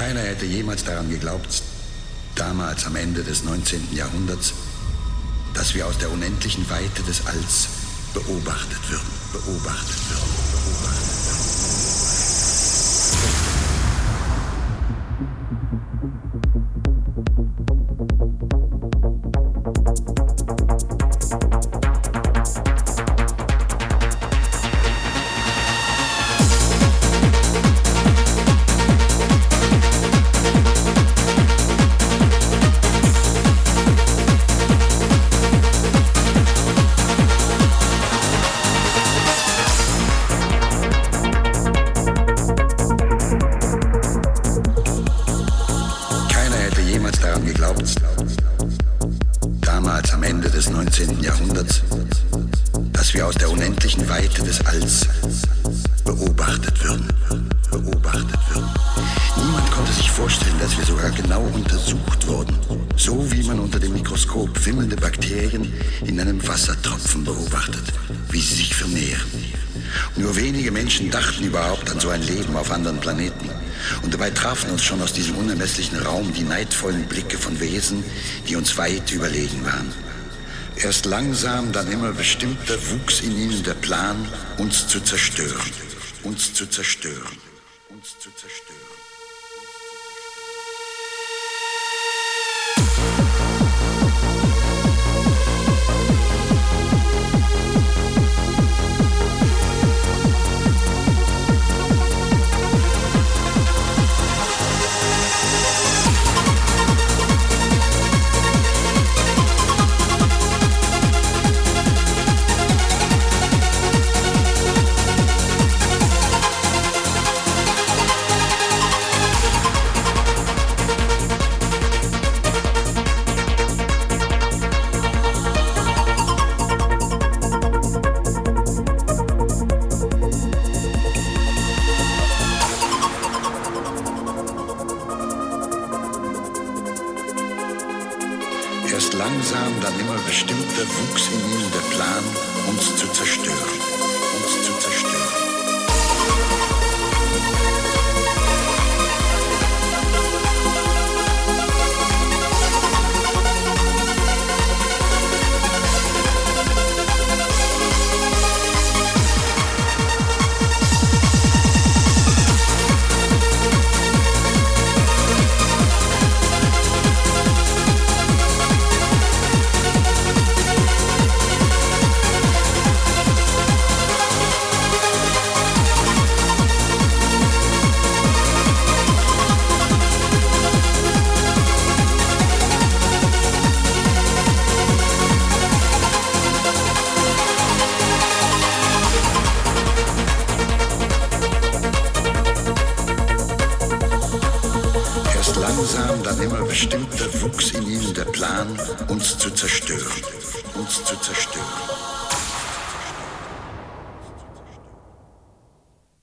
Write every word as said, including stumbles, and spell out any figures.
Keiner hätte jemals daran geglaubt, damals am Ende des neunzehnten Jahrhunderts, dass wir aus der unendlichen Weite des Alls beobachtet würden, beobachtet würden, beobachtet wimmelnde Bakterien in einem Wassertropfen beobachtet, wie sie sich vermehren. Nur wenige Menschen dachten überhaupt an so ein Leben auf anderen Planeten. Und dabei trafen uns schon aus diesem unermesslichen Raum die neidvollen Blicke von Wesen, die uns weit überlegen waren. Erst langsam, dann immer bestimmter wuchs in ihnen der Plan, uns zu zerstören, uns zu zerstören, uns zu zerstören. Bestimmter wuchs in ihnen der Plan, uns zu zerstören, uns zu zerstören.